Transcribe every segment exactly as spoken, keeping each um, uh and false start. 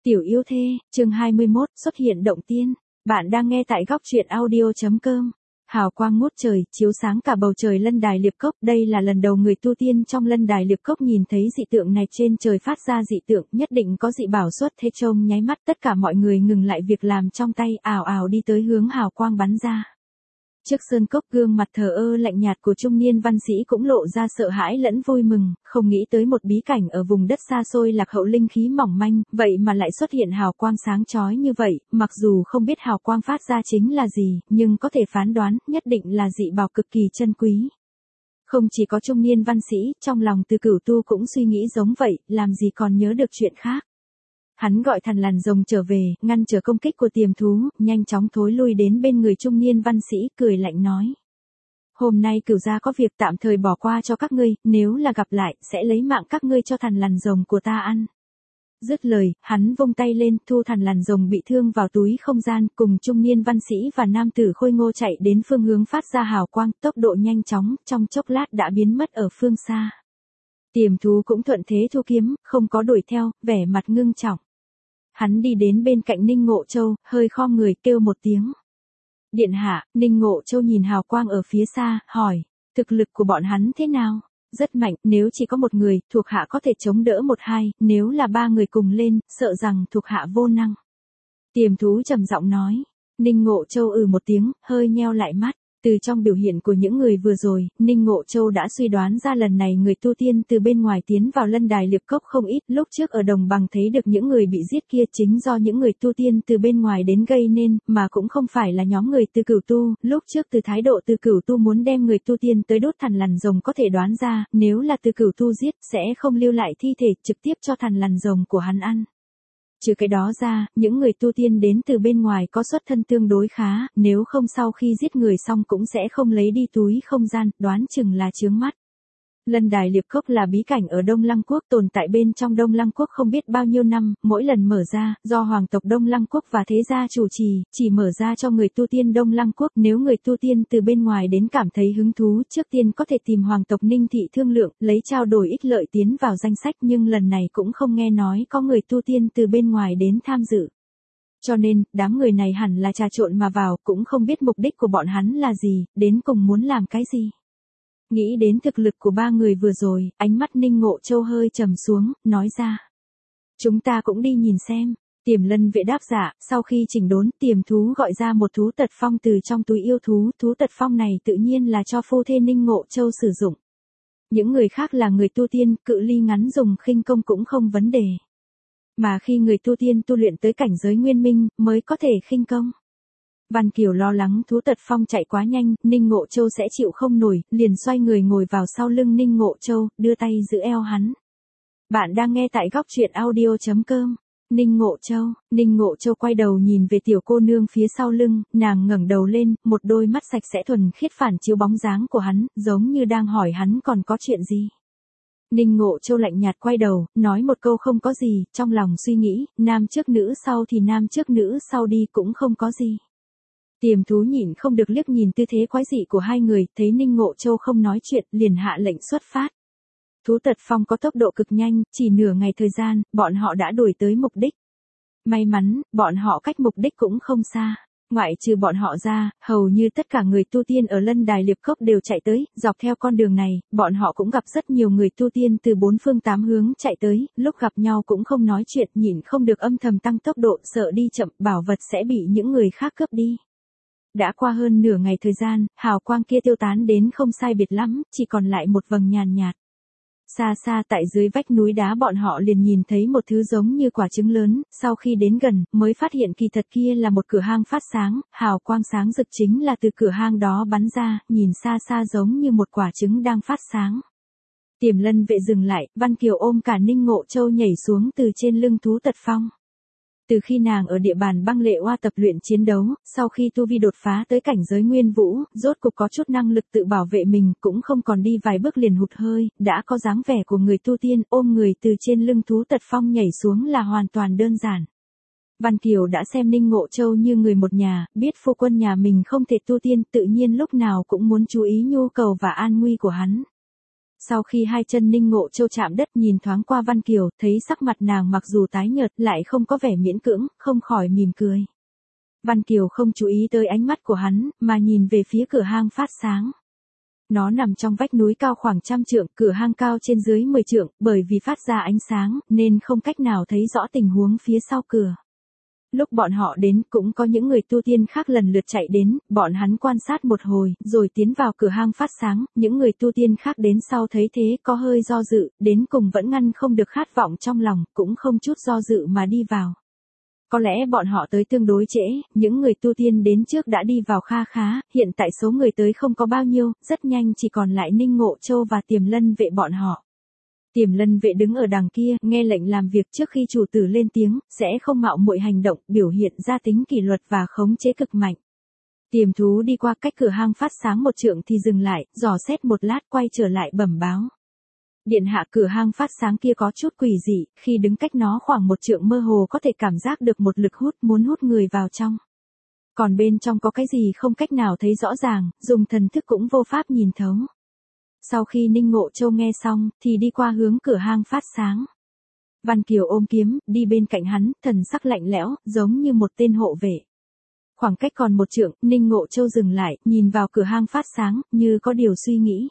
Tiểu yêu thê, chương hai mươi mốt, xuất hiện động tiên. Bạn đang nghe tại góc truyện audio chấm com. Hào quang ngút trời, chiếu sáng cả bầu trời lân đài liệp cốc. Đây là lần đầu người tu tiên trong lân đài liệp cốc nhìn thấy dị tượng này, trên trời phát ra dị tượng, nhất định có dị bảo xuất thế. Trông nháy mắt tất cả mọi người ngừng lại việc làm trong tay, ảo ảo đi tới hướng hào quang bắn ra. Trước sơn cốc, gương mặt thờ ơ lạnh nhạt của trung niên văn sĩ cũng lộ ra sợ hãi lẫn vui mừng, không nghĩ tới một bí cảnh ở vùng đất xa xôi lạc hậu linh khí mỏng manh, vậy mà lại xuất hiện hào quang sáng chói như vậy, mặc dù không biết hào quang phát ra chính là gì, nhưng có thể phán đoán, nhất định là dị bảo cực kỳ chân quý. Không chỉ có trung niên văn sĩ, trong lòng Từ Cửu Tu cũng suy nghĩ giống vậy, làm gì còn nhớ được chuyện khác. Hắn gọi thằn lằn rồng trở về, ngăn trở công kích của tiềm thú, nhanh chóng thối lui đến bên người trung niên văn sĩ, cười lạnh nói. Hôm nay Cửu gia có việc tạm thời bỏ qua cho các ngươi, nếu là gặp lại, sẽ lấy mạng các ngươi cho thằn lằn rồng của ta ăn. Dứt lời, hắn vung tay lên, thu thằn lằn rồng bị thương vào túi không gian, cùng trung niên văn sĩ và nam tử khôi ngô chạy đến phương hướng phát ra hào quang, tốc độ nhanh chóng, trong chốc lát đã biến mất ở phương xa. Tiềm thú cũng thuận thế thu kiếm, không có đuổi theo, vẻ mặt ngưng trọng. Hắn đi đến bên cạnh Ninh Ngộ Châu, hơi khom người kêu một tiếng. Điện hạ, Ninh Ngộ Châu nhìn hào quang ở phía xa, hỏi, thực lực của bọn hắn thế nào? Rất mạnh, nếu chỉ có một người, thuộc hạ có thể chống đỡ một hai, nếu là ba người cùng lên, sợ rằng thuộc hạ vô năng. Tiềm thú trầm giọng nói. Ninh Ngộ Châu ừ một tiếng, hơi nheo lại mắt. Từ trong biểu hiện của những người vừa rồi, Ninh Ngộ Châu đã suy đoán ra lần này người tu tiên từ bên ngoài tiến vào lân đài liệp cốc không ít. Lúc trước ở đồng bằng thấy được những người bị giết kia chính do những người tu tiên từ bên ngoài đến gây nên, mà cũng không phải là nhóm người Từ Cửu Tu. Lúc trước từ thái độ Từ Cửu Tu muốn đem người tu tiên tới đốt thằn lằn rồng có thể đoán ra, nếu là Từ Cửu Tu giết sẽ không lưu lại thi thể, trực tiếp cho thằn lằn rồng của hắn ăn. Trừ cái đó ra, những người tu tiên đến từ bên ngoài có xuất thân tương đối khá, nếu không sau khi giết người xong cũng sẽ không lấy đi túi không gian, đoán chừng là chướng mắt. Lân đài liệp cốc là bí cảnh ở Đông Lăng Quốc, tồn tại bên trong Đông Lăng Quốc không biết bao nhiêu năm, mỗi lần mở ra, do hoàng tộc Đông Lăng Quốc và thế gia chủ trì, chỉ mở ra cho người tu tiên Đông Lăng Quốc. Nếu người tu tiên từ bên ngoài đến cảm thấy hứng thú, trước tiên có thể tìm hoàng tộc Ninh Thị thương lượng, lấy trao đổi ích lợi tiến vào danh sách, nhưng lần này cũng không nghe nói có người tu tiên từ bên ngoài đến tham dự. Cho nên, đám người này hẳn là trà trộn mà vào, cũng không biết mục đích của bọn hắn là gì, đến cùng muốn làm cái gì. Nghĩ đến thực lực của ba người vừa rồi, ánh mắt Ninh Ngộ Châu hơi trầm xuống, nói ra. Chúng ta cũng đi nhìn xem. Tiềm lân vệ đáp dạ, sau khi chỉnh đốn, tiềm thú gọi ra một thú tật phong từ trong túi yêu thú. Thú tật phong này tự nhiên là cho phu thê Ninh Ngộ Châu sử dụng. Những người khác là người tu tiên, cự ly ngắn dùng khinh công cũng không vấn đề. Mà khi người tu tiên tu luyện tới cảnh giới nguyên minh, mới có thể khinh công. Văn Kiều lo lắng thú tật phong chạy quá nhanh, Ninh Ngộ Châu sẽ chịu không nổi, liền xoay người ngồi vào sau lưng Ninh Ngộ Châu, đưa tay giữ eo hắn. Bạn đang nghe tại góc truyện audio chấm com. Ninh Ngộ Châu, Ninh Ngộ Châu quay đầu nhìn về tiểu cô nương phía sau lưng, nàng ngẩng đầu lên, một đôi mắt sạch sẽ thuần khiết phản chiếu bóng dáng của hắn, giống như đang hỏi hắn còn có chuyện gì. Ninh Ngộ Châu lạnh nhạt quay đầu, nói một câu không có gì, trong lòng suy nghĩ, nam trước nữ sau thì nam trước nữ sau đi cũng không có gì. Tiềm thú nhịn không được liếc nhìn tư thế quái dị của hai người, thấy Ninh Ngộ Châu không nói chuyện, liền hạ lệnh xuất phát. Thú tật phong có tốc độ cực nhanh, chỉ nửa ngày thời gian, bọn họ đã đuổi tới mục đích. May mắn, bọn họ cách mục đích cũng không xa. Ngoại trừ bọn họ ra, hầu như tất cả người tu tiên ở lân đài liệp cốc đều chạy tới, dọc theo con đường này, bọn họ cũng gặp rất nhiều người tu tiên từ bốn phương tám hướng chạy tới, lúc gặp nhau cũng không nói chuyện, nhịn không được âm thầm tăng tốc độ, sợ đi chậm, bảo vật sẽ bị những người khác cướp đi. Đã qua hơn nửa ngày thời gian, hào quang kia tiêu tán đến không sai biệt lắm, chỉ còn lại một vầng nhàn nhạt. Xa xa tại dưới vách núi đá bọn họ liền nhìn thấy một thứ giống như quả trứng lớn, sau khi đến gần, mới phát hiện kỳ thật kia là một cửa hang phát sáng, hào quang sáng rực chính là từ cửa hang đó bắn ra, nhìn xa xa giống như một quả trứng đang phát sáng. Tiềm lân vệ dừng lại, Văn Kiều ôm cả Ninh Ngộ Châu nhảy xuống từ trên lưng thú tật phong. Từ khi nàng ở địa bàn băng lệ oa tập luyện chiến đấu, sau khi tu vi đột phá tới cảnh giới nguyên vũ, rốt cục có chút năng lực tự bảo vệ mình, cũng không còn đi vài bước liền hụt hơi, đã có dáng vẻ của người tu tiên, ôm người từ trên lưng thú tật phong nhảy xuống là hoàn toàn đơn giản. Văn Kiều đã xem Ninh Ngộ Châu như người một nhà, biết phu quân nhà mình không thể tu tiên, tự nhiên lúc nào cũng muốn chú ý nhu cầu và an nguy của hắn. Sau khi hai chân Ninh Ngộ Châu chạm đất nhìn thoáng qua Văn Kiều, thấy sắc mặt nàng mặc dù tái nhợt lại không có vẻ miễn cưỡng, không khỏi mỉm cười. Văn Kiều không chú ý tới ánh mắt của hắn, mà nhìn về phía cửa hang phát sáng. Nó nằm trong vách núi cao khoảng trăm trượng, cửa hang cao trên dưới mười trượng, bởi vì phát ra ánh sáng, nên không cách nào thấy rõ tình huống phía sau cửa. Lúc bọn họ đến cũng có những người tu tiên khác lần lượt chạy đến, bọn hắn quan sát một hồi, rồi tiến vào cửa hang phát sáng, những người tu tiên khác đến sau thấy thế có hơi do dự, đến cùng vẫn ngăn không được khát vọng trong lòng, cũng không chút do dự mà đi vào. Có lẽ bọn họ tới tương đối trễ, những người tu tiên đến trước đã đi vào kha khá, hiện tại số người tới không có bao nhiêu, rất nhanh chỉ còn lại Ninh Ngộ Châu và Tiềm Lân vệ bọn họ. Tiềm Lân vệ đứng ở đằng kia, nghe lệnh làm việc trước khi chủ tử lên tiếng, sẽ không mạo muội hành động, biểu hiện ra tính kỷ luật và khống chế cực mạnh. Tiềm thú đi qua cách cửa hang phát sáng một trượng thì dừng lại, dò xét một lát quay trở lại bẩm báo. Điện hạ, cửa hang phát sáng kia có chút quỷ dị, khi đứng cách nó khoảng một trượng mơ hồ có thể cảm giác được một lực hút muốn hút người vào trong. Còn bên trong có cái gì không cách nào thấy rõ ràng, dùng thần thức cũng vô pháp nhìn thấu. Sau khi Ninh Ngộ Châu nghe xong, thì đi qua hướng cửa hang phát sáng. Văn Kiều ôm kiếm, đi bên cạnh hắn, thần sắc lạnh lẽo, giống như một tên hộ vệ. Khoảng cách còn một trượng, Ninh Ngộ Châu dừng lại, nhìn vào cửa hang phát sáng, như có điều suy nghĩ.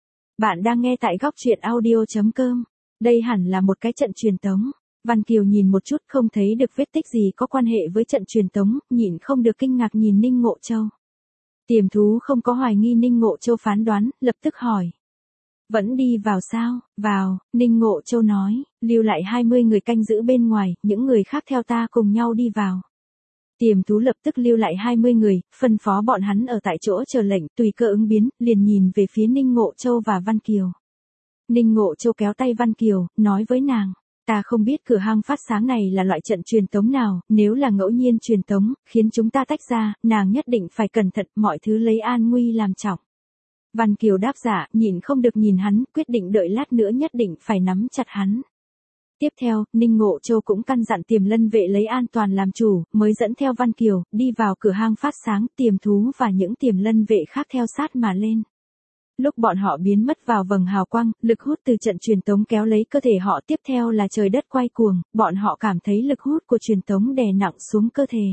Bạn đang nghe tại góc truyện audio chấm com. Đây hẳn là một cái trận truyền tống. Văn Kiều nhìn một chút không thấy được vết tích gì có quan hệ với trận truyền tống, nhịn không được kinh ngạc nhìn Ninh Ngộ Châu. Tiềm thú không có hoài nghi Ninh Ngộ Châu phán đoán, lập tức hỏi. Vẫn đi vào sao? Vào, Ninh Ngộ Châu nói, lưu lại hai mươi người canh giữ bên ngoài, những người khác theo ta cùng nhau đi vào. Tiềm thú lập tức lưu lại hai mươi người, phân phó bọn hắn ở tại chỗ chờ lệnh, tùy cơ ứng biến, liền nhìn về phía Ninh Ngộ Châu và Văn Kiều. Ninh Ngộ Châu kéo tay Văn Kiều, nói với nàng, ta không biết cửa hang phát sáng này là loại trận truyền tống nào, nếu là ngẫu nhiên truyền tống, khiến chúng ta tách ra, nàng nhất định phải cẩn thận, mọi thứ lấy an nguy làm trọng. Văn Kiều đáp dạ, nhìn không được nhìn hắn, quyết định đợi lát nữa nhất định phải nắm chặt hắn. Tiếp theo, Ninh Ngộ Châu cũng căn dặn Tiềm Lân vệ lấy an toàn làm chủ, mới dẫn theo Văn Kiều, đi vào cửa hang phát sáng, Tiềm thú và những Tiềm Lân vệ khác theo sát mà lên. Lúc bọn họ biến mất vào vầng hào quang, lực hút từ trận truyền tống kéo lấy cơ thể họ, tiếp theo là trời đất quay cuồng, bọn họ cảm thấy lực hút của truyền tống đè nặng xuống cơ thể.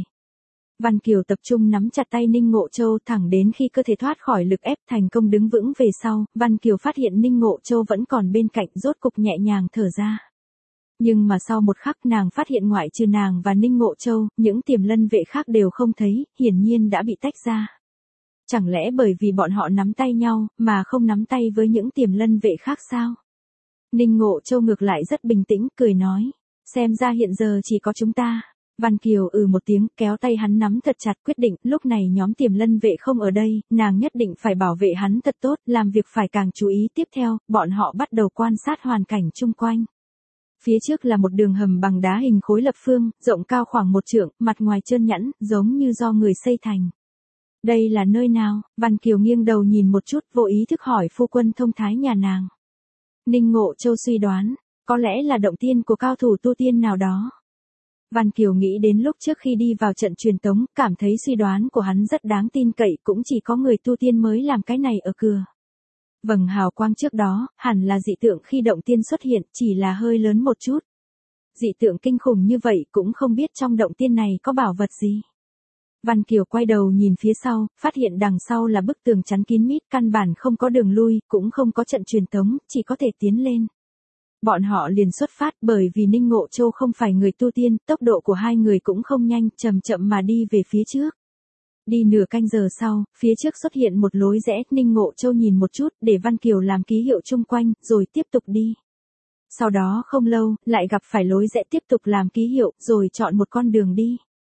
Văn Kiều tập trung nắm chặt tay Ninh Ngộ Châu thẳng đến khi cơ thể thoát khỏi lực ép thành công đứng vững về sau, Văn Kiều phát hiện Ninh Ngộ Châu vẫn còn bên cạnh, rốt cục nhẹ nhàng thở ra. Nhưng mà sau một khắc nàng phát hiện ngoại trừ nàng và Ninh Ngộ Châu, những Tiềm Lân vệ khác đều không thấy, hiển nhiên đã bị tách ra. Chẳng lẽ bởi vì bọn họ nắm tay nhau, mà không nắm tay với những Tiềm Lân vệ khác sao? Ninh Ngộ Châu ngược lại rất bình tĩnh, cười nói, xem ra hiện giờ chỉ có chúng ta. Văn Kiều ừ một tiếng, kéo tay hắn nắm thật chặt, quyết định, lúc này nhóm Tiềm Lân vệ không ở đây, nàng nhất định phải bảo vệ hắn thật tốt, làm việc phải càng chú ý. Tiếp theo, bọn họ bắt đầu quan sát hoàn cảnh chung quanh. Phía trước là một đường hầm bằng đá hình khối lập phương, rộng cao khoảng một trượng, mặt ngoài trơn nhẵn, giống như do người xây thành. Đây là nơi nào? Văn Kiều nghiêng đầu nhìn một chút, vô ý thức hỏi phu quân thông thái nhà nàng. Ninh Ngộ Châu suy đoán, có lẽ là động tiên của cao thủ tu tiên nào đó. Văn Kiều nghĩ đến lúc trước khi đi vào trận truyền tống, cảm thấy suy đoán của hắn rất đáng tin cậy, cũng chỉ có người tu tiên mới làm cái này ở cửa. Vầng hào quang trước đó, hẳn là dị tượng khi động tiên xuất hiện, chỉ là hơi lớn một chút. Dị tượng kinh khủng như vậy cũng không biết trong động tiên này có bảo vật gì. Văn Kiều quay đầu nhìn phía sau, phát hiện đằng sau là bức tường chắn kín mít, căn bản không có đường lui, cũng không có trận truyền tống, chỉ có thể tiến lên. Bọn họ liền xuất phát, bởi vì Ninh Ngộ Châu không phải người tu tiên, tốc độ của hai người cũng không nhanh, chậm chậm mà đi về phía trước. Đi nửa canh giờ sau, phía trước xuất hiện một lối rẽ, Ninh Ngộ Châu nhìn một chút, để Văn Kiều làm ký hiệu chung quanh, rồi tiếp tục đi. Sau đó không lâu, lại gặp phải lối rẽ, tiếp tục làm ký hiệu, rồi chọn một con đường đi.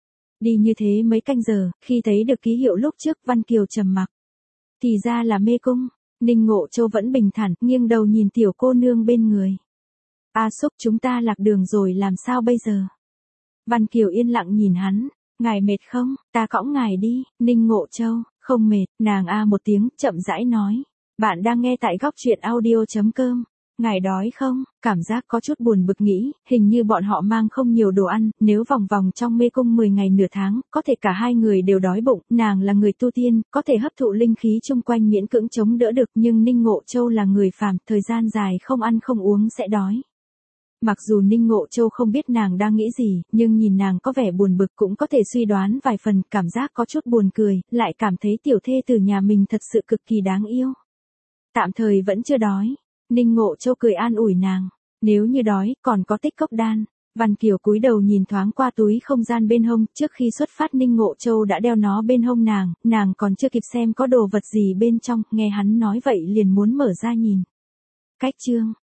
Đi như thế mấy canh giờ, khi thấy được ký hiệu lúc trước, Văn Kiều trầm mặc. Thì ra là mê cung. Ninh Ngộ Châu vẫn bình thản, nghiêng đầu nhìn tiểu cô nương bên người. A Xúc, chúng ta lạc đường rồi làm sao bây giờ? Văn Kiều yên lặng nhìn hắn. Ngài mệt không? Ta cõng ngài đi. Ninh Ngộ Châu, không mệt, nàng a một tiếng, chậm rãi nói. Bạn đang nghe tại góc truyện audio chấm com. Ngài đói không? Cảm giác có chút buồn bực nghĩ, hình như bọn họ mang không nhiều đồ ăn, nếu vòng vòng trong mê cung mười ngày nửa tháng, có thể cả hai người đều đói bụng, nàng là người tu tiên, có thể hấp thụ linh khí chung quanh miễn cưỡng chống đỡ được, nhưng Ninh Ngộ Châu là người phàm, thời gian dài không ăn không uống sẽ đói. Mặc dù Ninh Ngộ Châu không biết nàng đang nghĩ gì, nhưng nhìn nàng có vẻ buồn bực cũng có thể suy đoán vài phần, cảm giác có chút buồn cười, lại cảm thấy tiểu thê từ nhà mình thật sự cực kỳ đáng yêu. Tạm thời vẫn chưa đói. Ninh Ngộ Châu cười an ủi nàng, nếu như đói, còn có tích cốc đan. Văn Kiều cúi đầu nhìn thoáng qua túi không gian bên hông, trước khi xuất phát Ninh Ngộ Châu đã đeo nó bên hông nàng, nàng còn chưa kịp xem có đồ vật gì bên trong, nghe hắn nói vậy liền muốn mở ra nhìn. Cách chương